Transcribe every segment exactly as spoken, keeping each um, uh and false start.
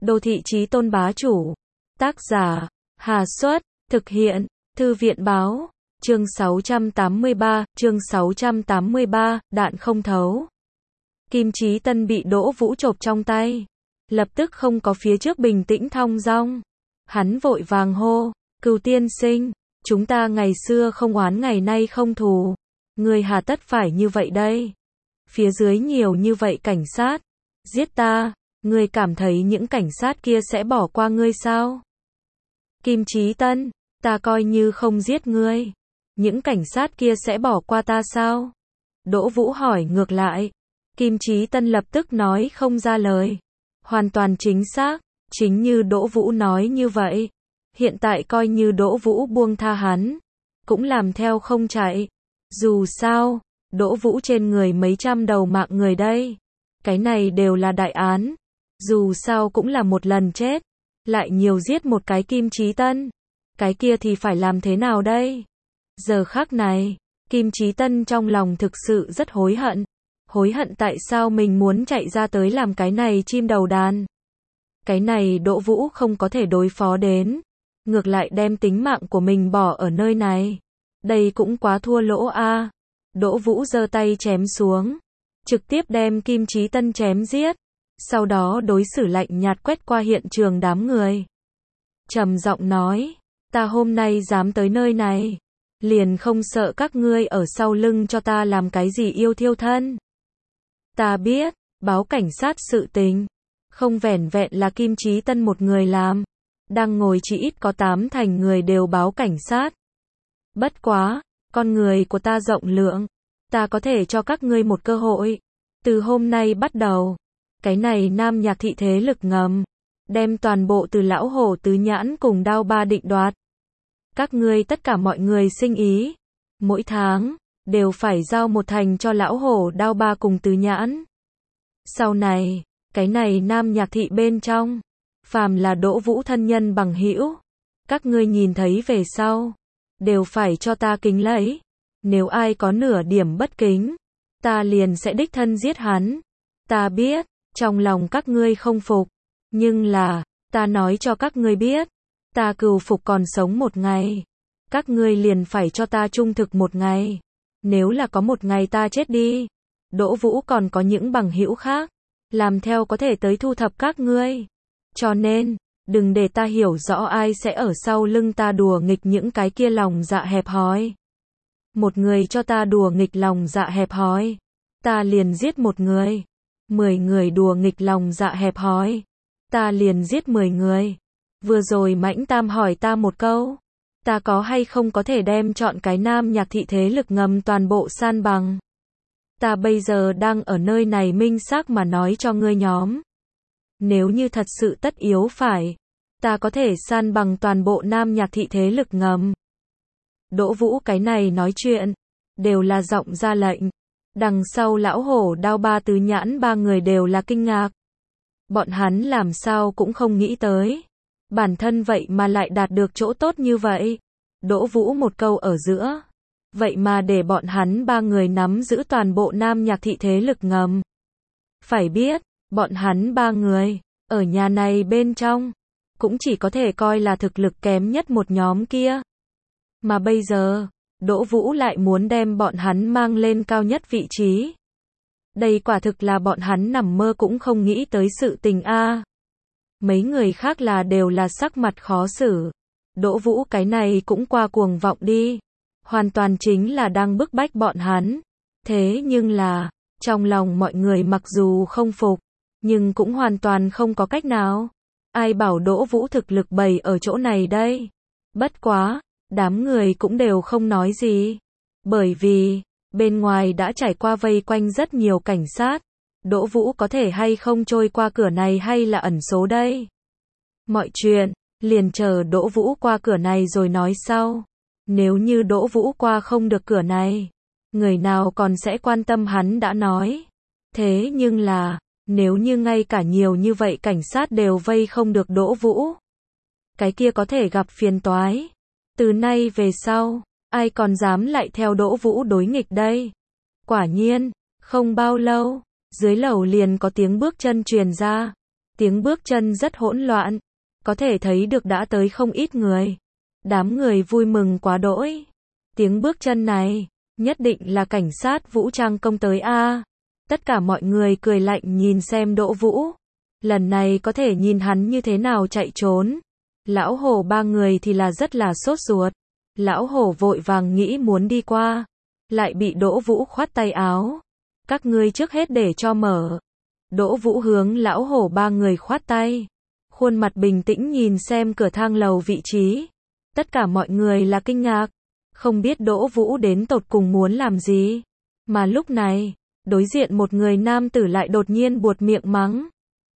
Đô thị chí tôn bá chủ. Tác giả, Hà Xuất, thực hiện, Thư viện báo, chương sáu trăm tám mươi ba, chương sáu trăm tám mươi ba, đạn không thấu. Kim Chí Tân bị Đỗ Vũ chộp trong tay, lập tức không có phía trước bình tĩnh thong dong. Hắn vội vàng hô, Cừu tiên sinh, chúng ta ngày xưa không oán ngày nay không thù, người hà tất phải như vậy đây? Phía dưới nhiều như vậy cảnh sát, giết ta, ngươi cảm thấy những cảnh sát kia sẽ bỏ qua ngươi sao? Kim Chí Tân, ta coi như không giết ngươi, những cảnh sát kia sẽ bỏ qua ta sao? Đỗ Vũ hỏi ngược lại. Kim Chí Tân lập tức nói không ra lời. Hoàn toàn chính xác, chính như Đỗ Vũ nói như vậy. Hiện tại coi như Đỗ Vũ buông tha hắn, cũng làm theo không chạy. Dù sao, Đỗ Vũ trên người mấy trăm đầu mạng người đây. Cái này đều là đại án. Dù sao cũng là một lần chết, lại nhiều giết một cái Kim Chí Tân. Cái kia thì phải làm thế nào đây? Giờ khắc này, Kim Chí Tân trong lòng thực sự rất hối hận. Hối hận tại sao mình muốn chạy ra tới làm cái này chim đầu đàn. Cái này Đỗ Vũ không có thể đối phó đến. Ngược lại đem tính mạng của mình bỏ ở nơi này. Đây cũng quá thua lỗ a. Đỗ Vũ giơ tay chém xuống, trực tiếp đem Kim Chí Tân chém giết. Sau đó đối xử lạnh nhạt quét qua hiện trường đám người. Trầm giọng nói, ta hôm nay dám tới nơi này, liền không sợ các ngươi ở sau lưng cho ta làm cái gì yêu thiêu thân. Ta biết, báo cảnh sát sự tình, không vẻn vẹn là Kim Chí Tân một người làm. Đang ngồi chỉ ít có tám thành người đều báo cảnh sát. Bất quá, con người của ta rộng lượng, ta có thể cho các ngươi một cơ hội. Từ hôm nay bắt đầu, cái này Nam Nhạc thị thế lực ngầm, đem toàn bộ từ Lão Hổ Tứ Nhãn cùng Đao Ba định đoạt. Các ngươi tất cả mọi người sinh ý, mỗi tháng, đều phải giao một thành cho Lão Hổ Đao Ba cùng Tứ Nhãn. Sau này, cái này Nam Nhạc thị bên trong, phàm là Đỗ Vũ thân nhân bằng hữu, các ngươi nhìn thấy về sau, đều phải cho ta kính lấy. Nếu ai có nửa điểm bất kính, ta liền sẽ đích thân giết hắn. Ta biết, trong lòng các ngươi không phục, nhưng là, ta nói cho các ngươi biết, ta Cừu Phục còn sống một ngày, các ngươi liền phải cho ta trung thực một ngày. Nếu là có một ngày ta chết đi, Đỗ Vũ còn có những bằng hữu khác, làm theo có thể tới thu thập các ngươi. Cho nên, đừng để ta hiểu rõ ai sẽ ở sau lưng ta đùa nghịch những cái kia lòng dạ hẹp hòi. Một người cho ta đùa nghịch lòng dạ hẹp hòi, ta liền giết một người. Mười người đùa nghịch lòng dạ hẹp hòi, ta liền giết mười người. Vừa rồi Mãnh Tam hỏi ta một câu, ta có hay không có thể đem chọn cái Nam Nhạc thị thế lực ngầm toàn bộ san bằng. Ta bây giờ đang ở nơi này minh xác mà nói cho ngươi nhóm. Nếu như thật sự tất yếu phải, ta có thể san bằng toàn bộ Nam Nhạc thị thế lực ngầm. Đỗ Vũ cái này nói chuyện, đều là giọng ra lệnh. Đằng sau Lão Hổ Đao Ba Tứ Nhãn ba người đều là kinh ngạc. Bọn hắn làm sao cũng không nghĩ tới. Bản thân vậy mà lại đạt được chỗ tốt như vậy. Đỗ Vũ một câu ở giữa. Vậy mà để bọn hắn ba người nắm giữ toàn bộ Nam Nhạc thị thế lực ngầm. Phải biết, bọn hắn ba người, ở nhà này bên trong, cũng chỉ có thể coi là thực lực kém nhất một nhóm kia. Mà bây giờ, Đỗ Vũ lại muốn đem bọn hắn mang lên cao nhất vị trí. Đây quả thực là bọn hắn nằm mơ cũng không nghĩ tới sự tình a. Mấy người khác là đều là sắc mặt khó xử. Đỗ Vũ cái này cũng qua cuồng vọng đi. Hoàn toàn chính là đang bức bách bọn hắn. Thế nhưng là, trong lòng mọi người mặc dù không phục, nhưng cũng hoàn toàn không có cách nào. Ai bảo Đỗ Vũ thực lực bày ở chỗ này đây? Bất quá, đám người cũng đều không nói gì. Bởi vì, bên ngoài đã trải qua vây quanh rất nhiều cảnh sát. Đỗ Vũ có thể hay không trôi qua cửa này hay là ẩn số đây? Mọi chuyện, liền chờ Đỗ Vũ qua cửa này rồi nói sau. Nếu như Đỗ Vũ qua không được cửa này, người nào còn sẽ quan tâm hắn đã nói. Thế nhưng là, nếu như ngay cả nhiều như vậy cảnh sát đều vây không được Đỗ Vũ, cái kia có thể gặp phiền toái. Từ nay về sau, ai còn dám lại theo Đỗ Vũ đối nghịch đây? Quả nhiên, không bao lâu, dưới lầu liền có tiếng bước chân truyền ra. Tiếng bước chân rất hỗn loạn, có thể thấy được đã tới không ít người. Đám người vui mừng quá đỗi. Tiếng bước chân này, nhất định là cảnh sát vũ trang công tới a. Tất cả mọi người cười lạnh nhìn xem Đỗ Vũ. Lần này có thể nhìn hắn như thế nào chạy trốn. Lão hổ ba người thì là rất là sốt ruột. Lão hổ vội vàng nghĩ muốn đi qua, lại bị Đỗ Vũ khoát tay áo. Các ngươi trước hết để cho mở. Đỗ Vũ hướng lão hổ ba người khoát tay. Khuôn mặt bình tĩnh nhìn xem cửa thang lầu vị trí. Tất cả mọi người là kinh ngạc. Không biết Đỗ Vũ đến tột cùng muốn làm gì. Mà lúc này, đối diện một người nam tử lại đột nhiên buột miệng mắng.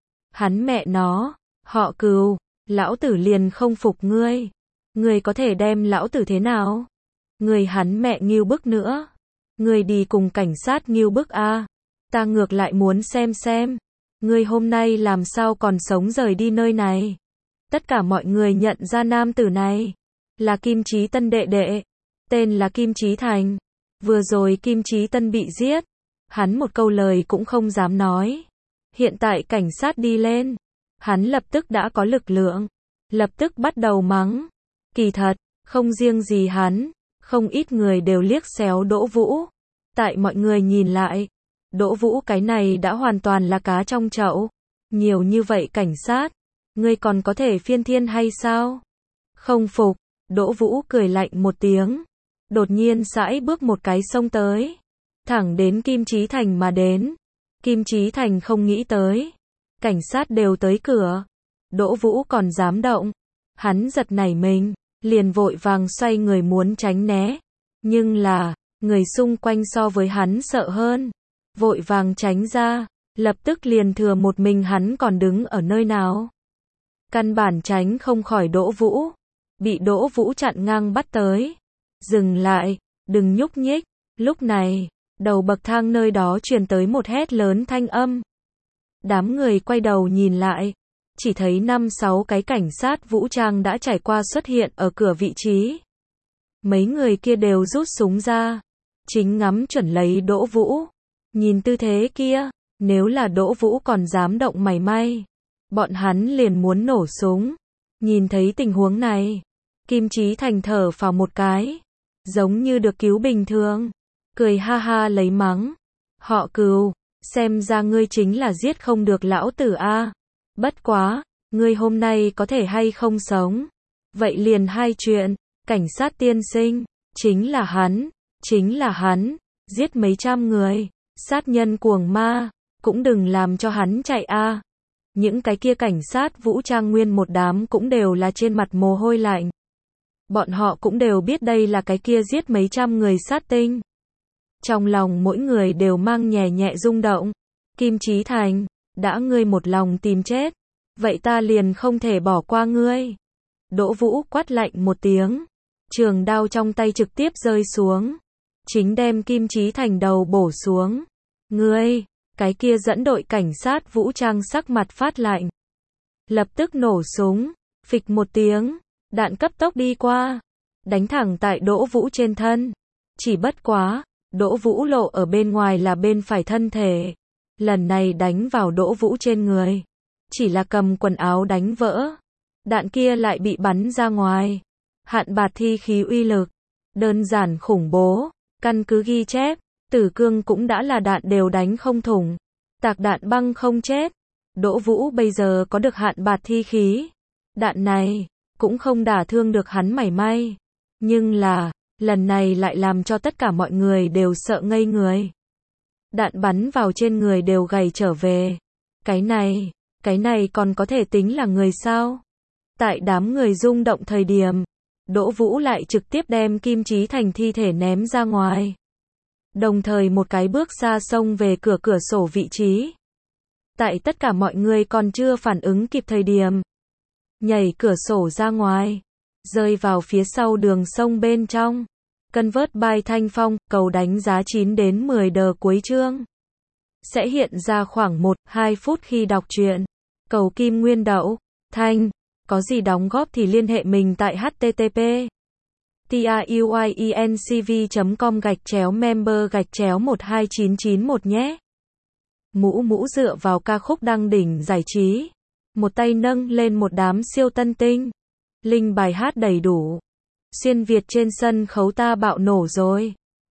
Hắn mẹ nó, họ Cừu, lão tử liền không phục ngươi. Ngươi có thể đem lão tử thế nào? Ngươi hắn mẹ nghêu bức nữa. Ngươi đi cùng cảnh sát nghêu bức a. Ta ngược lại muốn xem xem. Ngươi hôm nay làm sao còn sống rời đi nơi này. Tất cả mọi người nhận ra nam tử này. Là Kim Chí Tân đệ đệ. Tên là Kim Chí Thành. Vừa rồi Kim Chí Tân bị giết. Hắn một câu lời cũng không dám nói. Hiện tại cảnh sát đi lên. Hắn lập tức đã có lực lượng. Lập tức bắt đầu mắng. Kỳ thật, không riêng gì hắn. Không ít người đều liếc xéo Đỗ Vũ. Tại mọi người nhìn lại. Đỗ Vũ cái này đã hoàn toàn là cá trong chậu. Nhiều như vậy cảnh sát. Ngươi còn có thể phiên thiên hay sao? Không phục. Đỗ Vũ cười lạnh một tiếng. Đột nhiên sải bước một cái xông tới. Thẳng đến Kim Chí Thành mà đến. Kim Chí Thành không nghĩ tới. Cảnh sát đều tới cửa. Đỗ Vũ còn dám động. Hắn giật nảy mình. Liền vội vàng xoay người muốn tránh né. Nhưng là, người xung quanh so với hắn sợ hơn. Vội vàng tránh ra. Lập tức liền thừa một mình hắn còn đứng ở nơi nào. Căn bản tránh không khỏi Đỗ Vũ. Bị Đỗ Vũ chặn ngang bắt tới. Dừng lại, đừng nhúc nhích. Lúc này, đầu bậc thang nơi đó truyền tới một hét lớn thanh âm. Đám người quay đầu nhìn lại. Chỉ thấy năm sáu cái cảnh sát vũ trang đã trải qua xuất hiện ở cửa vị trí. Mấy người kia đều rút súng ra. Chính ngắm chuẩn lấy Đỗ Vũ. Nhìn tư thế kia, nếu là Đỗ Vũ còn dám động mảy may. Bọn hắn liền muốn nổ súng. Nhìn thấy tình huống này. Kim Chí Thành thở phào một cái. Giống như được cứu bình thường. Cười ha ha lấy mắng. Họ Cừu, xem ra ngươi chính là giết không được lão tử a. Bất quá, ngươi hôm nay có thể hay không sống. Vậy liền hai chuyện. Cảnh sát tiên sinh, chính là hắn, chính là hắn. Giết mấy trăm người. Sát nhân cuồng ma. Cũng đừng làm cho hắn chạy a. Những cái kia cảnh sát vũ trang nguyên một đám cũng đều là trên mặt mồ hôi lạnh. Bọn họ cũng đều biết đây là cái kia giết mấy trăm người sát tinh. Trong lòng mỗi người đều mang nhẹ nhẹ rung động. Kim Chí Thành, đã ngươi một lòng tìm chết. Vậy ta liền không thể bỏ qua ngươi. Đỗ Vũ quát lạnh một tiếng. Trường đao trong tay trực tiếp rơi xuống. Chính đem Kim Chí Thành đầu bổ xuống. Ngươi, cái kia dẫn đội cảnh sát vũ trang sắc mặt phát lạnh. Lập tức nổ súng. Phịch một tiếng. Đạn cấp tốc đi qua. Đánh thẳng tại Đỗ Vũ trên thân. Chỉ bất quá. Đỗ Vũ lộ ở bên ngoài là bên phải thân thể. Lần này đánh vào Đỗ Vũ trên người. Chỉ là cầm quần áo đánh vỡ. Đạn kia lại bị bắn ra ngoài. Hạn bạt thi khí uy lực. Đơn giản khủng bố. Căn cứ ghi chép. Tử cương cũng đã là đạn đều đánh không thủng. Tạc đạn băng không chết. Đỗ Vũ bây giờ có được hạn bạt thi khí. Đạn này. Cũng không đả thương được hắn mảy may. Nhưng là. Lần này lại làm cho tất cả mọi người đều sợ ngây người. Đạn bắn vào trên người đều gầy trở về. Cái này, cái này còn có thể tính là người sao? Tại đám người rung động thời điểm, Đỗ Vũ lại trực tiếp đem Kim Chí Thành thi thể ném ra ngoài. Đồng thời một cái bước xa xông về cửa cửa sổ vị trí. Tại tất cả mọi người còn chưa phản ứng kịp thời điểm. Nhảy cửa sổ ra ngoài. Rơi vào phía sau đường sông bên trong. Convert by Thanh Phong, cầu đánh giá chín đến mười đờ cuối chương. Sẽ hiện ra khoảng một đến hai phút khi đọc truyện. Cầu Kim Nguyên Đậu, Thanh, có gì đóng góp thì liên hệ mình tại http truyencv chấm com gạch chéo member gạch chéo một hai chín chín một nhé. Mũ mũ dựa vào ca khúc đăng đỉnh giải trí. một tay nâng lên một đám siêu tân tinh. Linh bài hát đầy đủ. Xuyên Việt trên sân khấu ta bạo nổ rồi.